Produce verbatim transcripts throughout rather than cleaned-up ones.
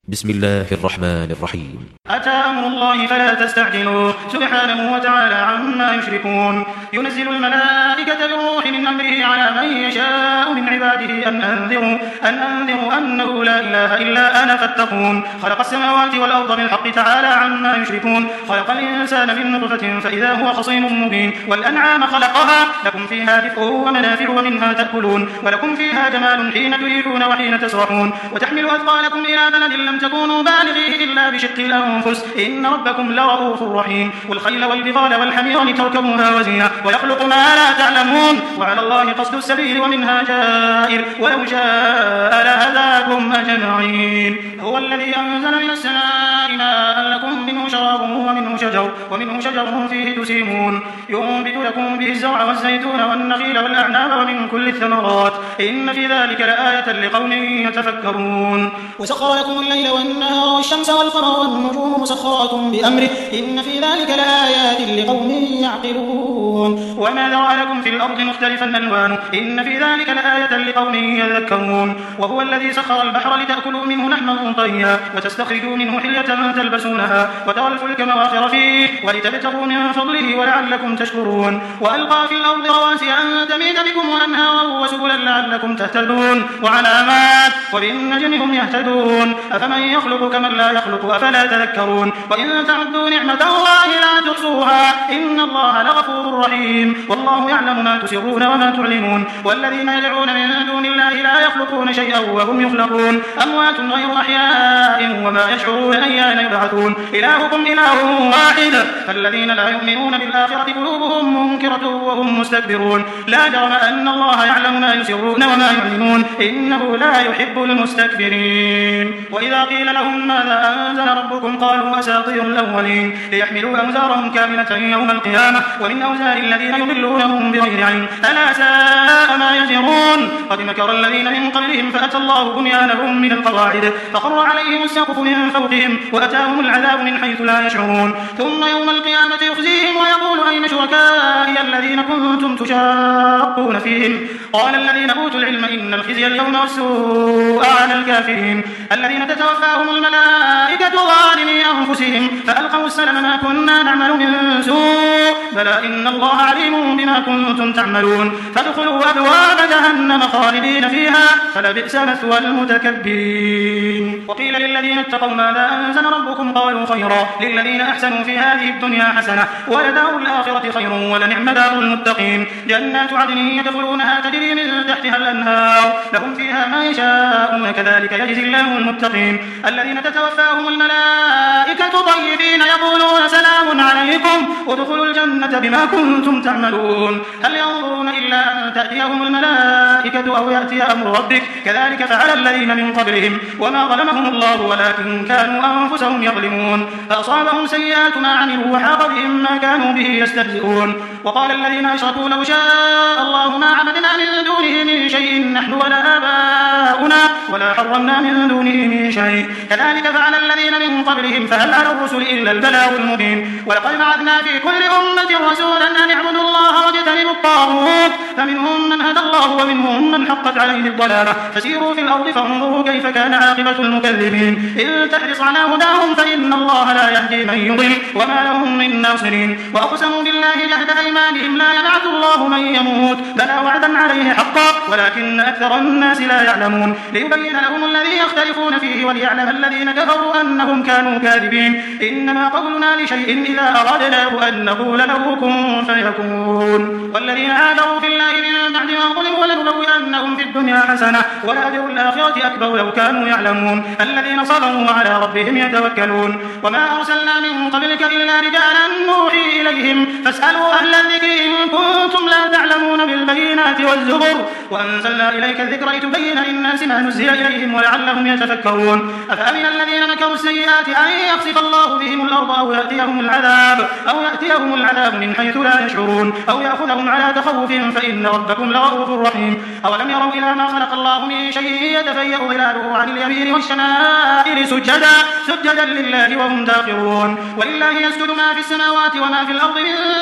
بسم الله الرحمن الرحيم. أتى أمر الله فلا تستعجلوه سبحانه وتعالى عما يشركون. ينزل الملائكة بالروح من أمره على من يشاء من عباده أن أنذروا, أن أنذروا أنه لا إله إلا أنا فاتقون. خلق السماوات والأرض بالحق تعالى عما يشركون. خلق الإنسان من نطفة فإذا هو خصيم مبين. والأنعام خلقها لكم فيها دفء ومنافع ومنها تأكلون ولكم فيها جمال حين تريحون وحين تسرحون. وتحمل أثقالكم إلى بلد لم تكونوا بالغيه إلا بشق الأنفس إن ربكم لرؤوف رحيم. والخيل والبغال والحمير لتركبوها وزينة ويخلق ما لا تعلمون وعلى الله قصد السبيل ومنها جائر ولو شاء لهداكم أجمعين. هو الذي أنزل من السماء ماء لكم منه شراب ومنه شجر ومنه شجر فيه تسيمون ينبت لكم به الزرع والزيتون والنخيل والأعناب ومن كل الثمرات إن في ذلك لآية لقوم يتفكرون. وسخر لكم الليل والنهار والشمس والقمر والنجوم مسخرات بأمره إن في ذلك لآيات لقوم يعقلون. وما ذرأ لكم في الأرض مختلفا ألوانه إن في ذلك لآية لقوم يذكرون. وهو الذي سخر البحر لتأكلوا منه لحما طريا وتستخرجوا منه حلية تلبسونها وترى الفلك مواخر فيه ولتبتغوا من فضله ولعلكم تشكرون. وألقى في الأرض رواسي أن تميد بكم وأنهارا وسبلا لعلكم تهتدون وعلامات وبالنجم هم يهتدون. أفمن يخلق كمن لا يخلق أفلا تذكرون. وإن تعدوا نعمة الله لا تحصوها إن الله لغفور رحيم. والله يعلم ما تسرون وما تعلنون. والذين يدعون من دون الله لا يخلقون شيئا وهم يخلقون أموات غير أحياء وما يشعرون أيان يبعثون. إلهكم إله واحد فالذين لا يؤمنون بالآخرة قلوبهم منكرة وهم مستكبرون. لا جرم أن الله يعلم ما يسرون وما يعلنون إنه لا يحب المستكبرين. وإذا قيل لهم ماذا أنزل ربكم قالوا أساطير الأولين ليحملوا أوزارهم كاملة يوم القيامة ومن أوزار الذين يضلونهم بغير علم ألا ساء ما يزرون. قد مكر الذين من قبلهم فأتى الله بنيانهم من القواعد فخر عليهم السقف من فوقهم وأتاهم العذاب من حيث لا يشعرون. ثم يوم القيامة يخزيهم ويقول أين شركائي الذين كنتم تشاقون فيهم قال الذين أوتوا العلم إن الخزي اليوم والسوء على الكافرين الذين تتوفاهم الملائكة ظالمي أنفسهم فألقوا السلم ما كنا نعمل من سوء بلى إن الله عليم بما كنتم تعملون. فادخلوا أبواب جهنم خالدين فيها فلبئس مثوى المتكبرين. وقيل للذين اتقوا ماذا أنزل ربكم قالوا خيرا للذين أحسنوا في هذه الدنيا حسنة ولدار الآخرة خير ولنعم دار المتقين. جنات عدن يدخلونها تجري من تحتها الأنهار لهم فيها ما يشاءون كذلك يجزي الله المتقين. الذين تتوفاهم الملائكة طيبين يقولون سلام عليكم ادخلوا الجنة بما كنتم تعملون. هل ينظرون إلا أن تأتيهم الملائكة أو يأتي أمر ربك كذلك فعل الذين من قبلهم وما ظلمهم الله ولكن كانوا أنفسهم يظلمون. فأصابهم سيئات ما عملوا وحاق بهم ما كانوا به يستهزئون. وقال الذين أشركوا لو شاء الله ما عبدنا من دونه من شيء نحن ولا آباؤنا ولا حرمنا من دونه من شيء كذلك فعل الذين من قبلهم فهل على الرسل إلا البلاغ المبين. ولقد بعثنا في كل أمة رسولا أن اعبدوا الله واجتنبوا الطاغوت فمنهم من هدى الله ومنهم من حقت عليه الضلالة فسيروا في الأرض فانظروا كيف كان عاقبة المكذبين. إن تحرص على هداهم فإن الله لا يهدي من يضل وما لهم من ناصرين. وأقسموا بالله جهد أيمانهم لا يبعث الله من يموت بلى وعدا عليه حقا ولكن أكثر الناس لا يعلمون. ليبين لهم الذي يختلفون فيه وليعلم الذين كفروا أنهم كانوا كاذبين. إنما قولنا لشيء إذا أردناه أن نقول له كن فيكون. والذين هاجروا في الله من بعد ما ظلموا لنبوئنهم في الدنيا حسنة ولأجر الآخرة أكبر لو كانوا يعلمون. الذين صبروا وعلى ربهم يتوكلون. وما أرسلنا من قبلك إلا رجالا نوحي إليهم فاسألوا أهل الذكر إن كنتم لا تعلمون بالبينات والزبر وأنزلنا إليك الذكر لتبين للناس ما نزل إليهم ولعلهم يتفكرون. أفأمن الذين مكروا السيئات أن يخسف الله بهم الأرض أو يأتيهم العذاب أو يأتيهم العذاب من حيث لا يشعرون أو يأخذهم على تخوف فإن ربكم لرؤوف رحيم. أولم يروا إلى ما خلق الله من شيء يتفيأ ظلاله عن اليمين والشمائل الليل سجدا سجدا لله وهم داخرون ولله يسجد ما في السماوات وما في الأرض من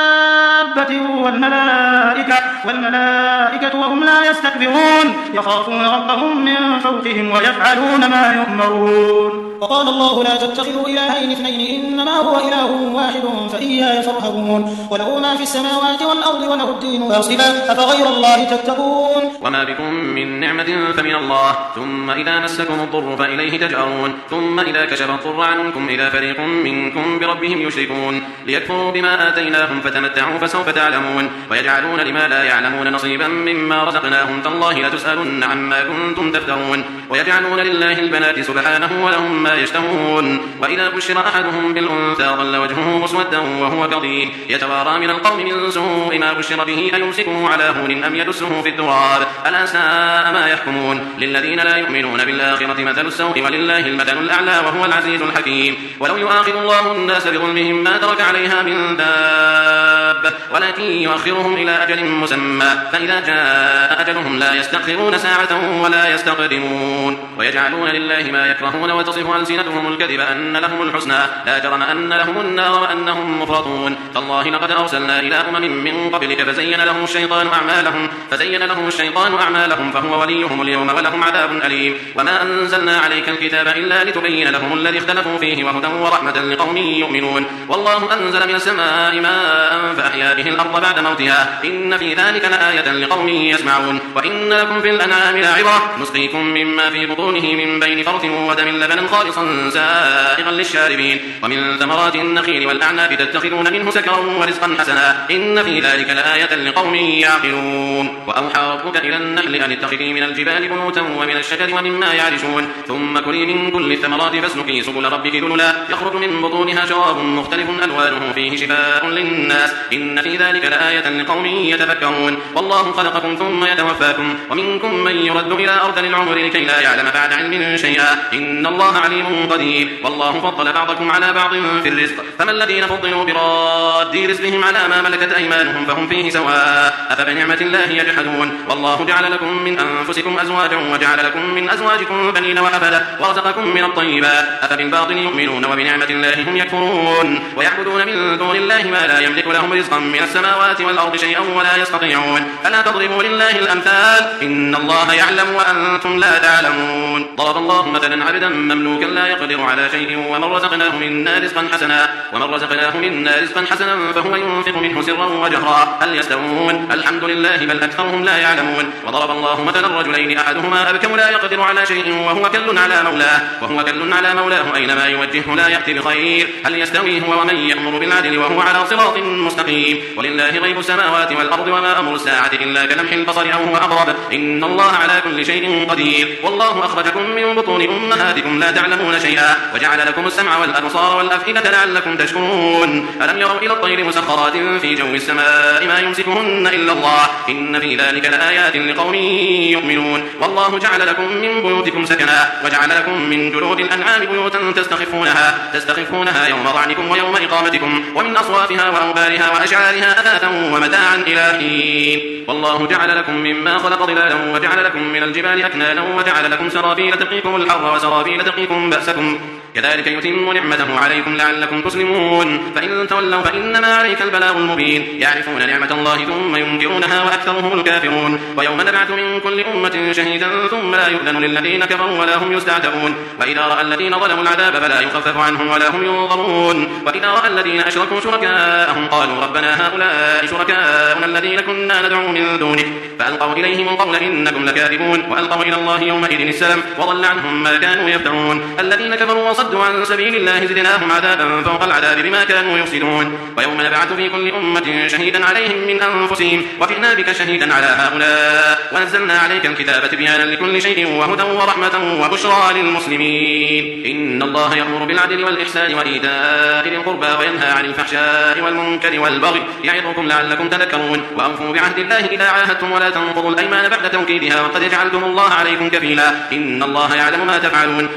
دابة والملائكة والملائكة وهم لا يستكبرون يخافون ربهم من فوقهم ويفعلون ما يؤمرون. وقال الله لا تتخذوا إلهين اثنين إنما هو إله واحد فإياي فارهبون وله ما في السماوات والأرض وله الدين واصبا أفغير الله تتقون. وما بكم من نعمة فمن الله ثم إذا مسكم الضر فإليه تجأرون ثم إذا كشف الضر عنكم إذا فريق منكم بربهم يشركون ليكفروا بما آتيناهم فتمتعوا فسوف تعلمون ويجعلون لما لا يعلمون نصيبا مما رزقناهم تالله لتسألن عما كنتم تفترون ويجعلون لله البنات سبحانه ولهم ما يشتهون وإذا بشر أحدهم بالأنثى ظل وجهه مسودا وهو كظيم يتوارى من القوم من سوء ما بشر به أيمسكه على هون أم يدسه في التراب ألا ساء ما يحكمون للذين لا يؤمنون بالآخرة مثل السوء ولله المثل الأعلى وهو العزيز الحكيم ولو يؤاخذ الله الناس بظلمهم ما ترك عليها من دابة ولكن يؤخرهم إلى أجل مسمى فإذا جاء أجلهم لا يستأخرون ساعة ولا يستقدمون ويجعلون لله ما يكرهون وتصف ألسنتهم الكذب أن لهم الحسنى لا جرم أن لهم النار وأنهم مفرطون تالله لقد أرسلنا إلى أمم من قبلك فزين لهم الشيطان أعمالهم فزين لهم الشيطان أعمالهم فهو وليهم اليوم ولهم عذاب أليم وما أنزلنا عليك الكتاب إلا لتبين لهم الذي اختلفوا فيه وهدى ورحمة لقوم يؤمنون والله أنزل من السماء ماء فأحيا به الأرض بعد موتها إن في ذلك لآية لقوم يسمعون وإن لكم في الأنعام لعبرة نسقيكم مما في بطونه من بين فرث ودم لبنا خالصا سائغا للشاربين ومن ثمرات النخيل والأعناب تتخذون منه سكرا ورزقا حسنا إن في ذلك لآية لقوم يعقلون وأوحى ربك إلى النحل أن اتخذي من الجبال بيوتا ومن الشجر ومما يعرشون ثم كلي من كل الثمرات فاسلكي سبل ربك ذللا يخرج من بطونها شراب مختلف ألوانه فيه شفاء للناس إن في ذلك لآية لقوم يتفكرون والله خلقكم ثم يتوفاكم ومنكم من يرد إلى أرذل العمر لكي لا يعلم بعد علم شيئا إن الله عليم قدير والله فضل بعضكم على بعض في الرزق فما الذين فضلوا براد رزقهم على ما ملكت أيمانهم فهم فيه سواء أفبنعمة الله يجحدون والله جعل لكم من أنفسكم أزواجا وجعل لكم من أزواجكم بنين وحفدة ورزقكم من الطيبات أفبالباطل يؤمنون وبنعمة الله هم يكفرون ويعبدون من دون الله ما لا يملك لهم رزقا من السماوات والأرض شيئا ولا يستطيعون فلا تضربوا لله الأمثال إن الله يعلم وأنتم لا تعلمون ضرب الله مثلا عبدا مملوكا لا يقدر على شيء ومن رزقناه منا رزقا حسنا ومن رزقناه منا رزقا حسنا فهو ينفق منه سرا وجهرا هل يستوون الحمد لله بل أكثرهم لا يعلمون وضرب الله مثلا رجلين أحدهما أبكم لا يقدر على شيء وهو كل على مولاه وهو كل على مولاه أينما يوجهه لا يأتي بخير هل يستوي هو ومن يأمر بالعدل وهو على صراط مستقيم ولله غيب السماوات والأرض وما أمر الساعة إلا كلمح البصر أو هو أقرب إن الله على كل شيء قدير والله أخرجكم من بطون أمهاتكم لا تعلمون شيئا وجعل لكم السمع والأبصار والأفئدة لعلكم تشكرون ألم يروا إلى الطير مسخرات في جو السماء ما يمسكهن إلا الله إن في ذلك لآيات لقوم يؤمنون والله جعل لكم من بيوتكم سكنا وجعل لكم من جلود الأنعام بيوتا تستخفونها تستخفونها يوم ظعنكم ويوم إقامتكم ومن أصوافها وأوبارها وأشعارها أثاثا ومتاعا إلى حين والله جعل لكم مما خلق ظلالا وجعل لكم من الجبال أكنانا وجعل لكم سرابيل تقيكم الحر وسرابيل تقيكم بأسكم كذلك يتم نعمته عليكم لعلكم تسلمون فإن تولوا فإنما عليك البلاغ المبين يعرفون نعمة الله ثم ينكرونها وأكثرهم الكافرون ويوم نبعث من كل أمة شهيدا ثم لا يؤذن للذين كفروا ولا هم يستعتبون وإذا رأى الذين ظلموا العذاب فلا يخفف عنهم ولا هم ينظرون وإذا رأى الذين أشركوا شركاءهم قالوا ربنا هؤلاء شركاؤنا الذين كنا ندعو من دونك فألقوا إليهم القول إنكم لكاذبون وألقوا إلى الله يومئذ السلام وضل عنهم ما كانوا يفترون الذين كفروا وصدوا عن سبيل الله زدناهم عذابا فوق العذاب بما كانوا يفسدون ويوم نبعث في كل أمة شهيدا عليهم من أنفسهم وجئنا بك شهيدا على هؤلاء ونزلنا عليك الكتاب تبيانا لكل شيء وهدى ورحمة وبشرى للمسلمين إن الله يأمر بالعدل والإحسان وإيتاء ذي القربى وينهى عن الفحشاء والمنكر والبغي يعظكم لعلكم تذكرون وأوفوا بعهد الله إذا عاهدتم ولا تنقضوا الأيمان بعد توكيدها وقد جعلتم الله عليكم كفيلا إن الله يعلم ما تفعلون ولا تكونوا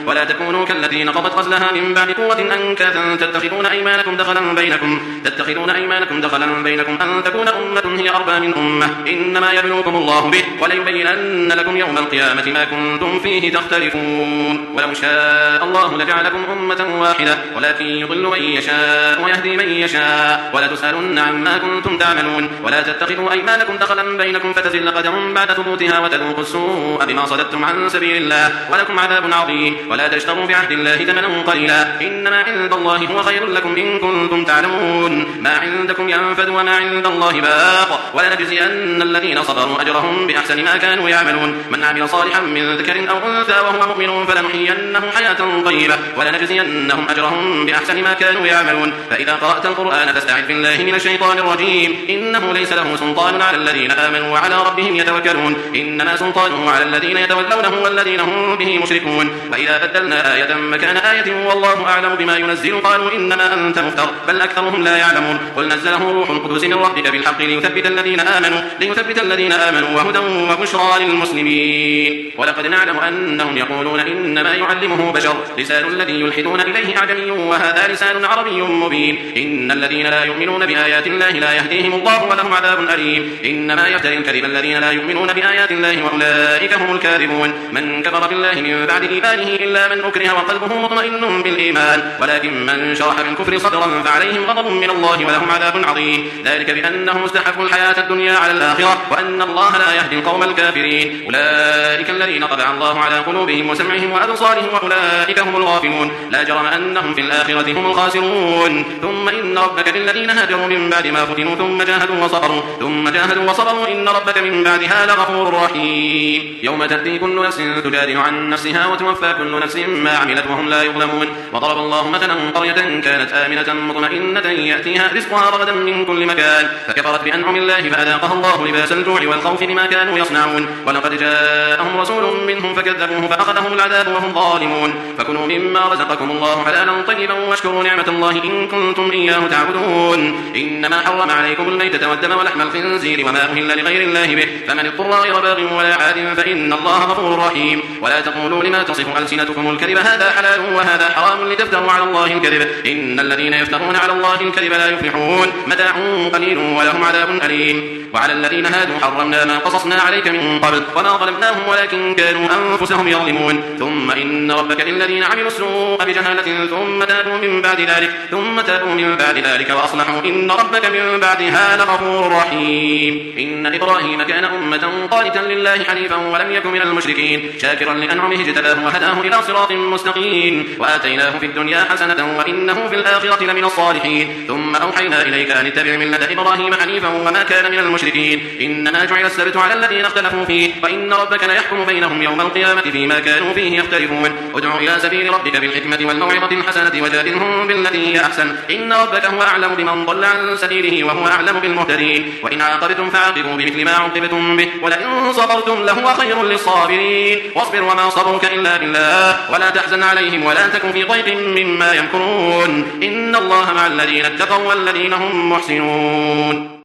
تكونوا كالتي نقضت غزلها من بعد قوة أنكاثا تتخذون أيمانكم دخلا بينكم تتخذون أيمانكم دخلا بينكم أن تكون أمة هي أربى من أمة إنما يبلوكم الله به وليبينن لكم يوم القيامة ما كنتم فيه تختلفون ولو شاء الله لجعلكم أمة واحدة ولكن يضل من يشاء ويهدي من يشاء ولا تسألن عما كنتم تعملون ولا تتخذوا أيمانكم دخلا بينكم فتزل قدم بعد ثبوتها وتذوقوا السوء بما صددتم عن سبيل الله ولكم عذاب عظيم ولا تشتروا بعهد الله ثمنا قليلا إنما عند الله هو خير لكم إن كنتم تعلمون ما عندكم ينفد وما عند الله باق ولنجزين الذين صبروا أجرهم بأحسن ما كانوا يعملون من عمل صالحا من ذكر أو أنثى وهو مؤمن فلنحيينه حياة طيبة ولنجزينهم أجرهم بأحسن ما كانوا يعملون فإذا قرأت القرآن فاستعذ بالله من الشيطان الرجيم إنه ليس له سلطان على الذين آمنوا وعلى ربهم يتوكلون إنما سلطانه على الذين يتولونه والذين هم به مشركون وإذا بدلنا آية مكان آية والله أعلم بما ينزل قالوا إنما أنت مفتر بل أكثرهم لا يعلمون قل نزله روح القدس من ربك بالحق ليثبت الذين آمنوا ليثبت الذين آمنوا وهدى وبشرى للمسلمين ولقد نعلم أنهم يقولون إنما يعلمه بشر لسان الذي يلحدون إليه أعجمي وهذا لسان عربي مبين إن الذين لا يؤمنون بآيات الله لا يهديهم الله ولهم عذاب أليم إنما يفتري الكذب الذين لا يؤمنون بآيات الله وأولئك هم الكاذبون من كفر بالله من بعد إيمانه إلا من أكره وقلبه مطمئن بالإيمان ولكن من شرح بالكفر صدرا فعليهم غضب من الله ولهم عذاب عظيم ذلك بأنهم استحقوا الحياة الدنيا على الآخرة وأن الله لا يهدي القوم الكافرين أولئك الذين طبع الله على قلوبهم وسمعهم وأبصارهم وأولئك هم الغافلون لا جرم أنهم في الآخرة هم الخاسرون ثم إن ربك للذين هاجروا من بعد ما فتنوا ثم جاهدوا وصبروا ثم جاهدوا وصبروا إن ربك من بعدها لغفور رحيم يوم تأتي كل نفس تجادل عن نفسها وتوفى كل نفس ما عملت وهم لا يظلمون وضرب الله مثلا قرية كانت آمنة مطمئنة يأتيها رزقها رغدا من كل مكان فكفرت بأنعم الله فأذاقها الله لباس الجوع والخوف بما كانوا يصنعون ولقد جاءهم رسول منهم فكذبوه فأخذهم العذاب وهم ظالمون فكلوا مما رزقكم الله حلالا طيبا واشكروا نعمة الله إن كنتم إياه تعبدون إنما حرم عليكم الميتة والدم ولحم الخنزير وما أهل لغير الله به فمن اضطر غير باغ ولا عاد فإن الله غفور رحيم ولا تقولوا لما تصف ألسنتكم الكذب هذا حلال وهذا حرام لتفتروا على الله الكذب إن الذين يفترون على الله الكذب لا يفلحون متاع قليل ولهم عذاب أليم وعلى الذين هادوا حرمنا ما قصصنا عليك من قبل وما ظلمناهم ولكن كانوا أنفسهم يظلمون ثم إن ربك للذين عملوا السوء بجهالة ثم تابوا من بعد ذلك ثم تابوا من بعد ذلك وأصلحوا إن ربك من بعدها لغفور رحيم إن إبراهيم كان أمة قانتا لله حنيفا ولم يكن من المشركين شاكرا لأنعمه اجتباه وهداه إلى صراط مستقيم وآتيناه في الدنيا حسنة وإنه في الآخرة لمن الصالحين ثم أوحينا إليك أن اتبع ملة إبراهيم حنيفا وما كان من المشركين إنما جعل السبت على الذين اختلفوا فيه وإن ربك ليحكم بينهم يوم القيامة فيما كانوا فيه يختلفون ادع إلى سبيل ربك بالحكمة والموعظة الحسنة وجادلهم بالتي هي أحسن إن ربك هو أعلم بمن ضل عن سبيله وهو أعلم بالمهتدين وإن عاقبتم فعاقبوا بمثل ما عوقبتم به ولئن صبرتم لهو خير للصابرين واصبر وما صبرك إلا بالله ولا تحزن عليهم ولا تكن في ضيق مما يمكرون إن الله مع الذين اتقوا والذين هم محسنون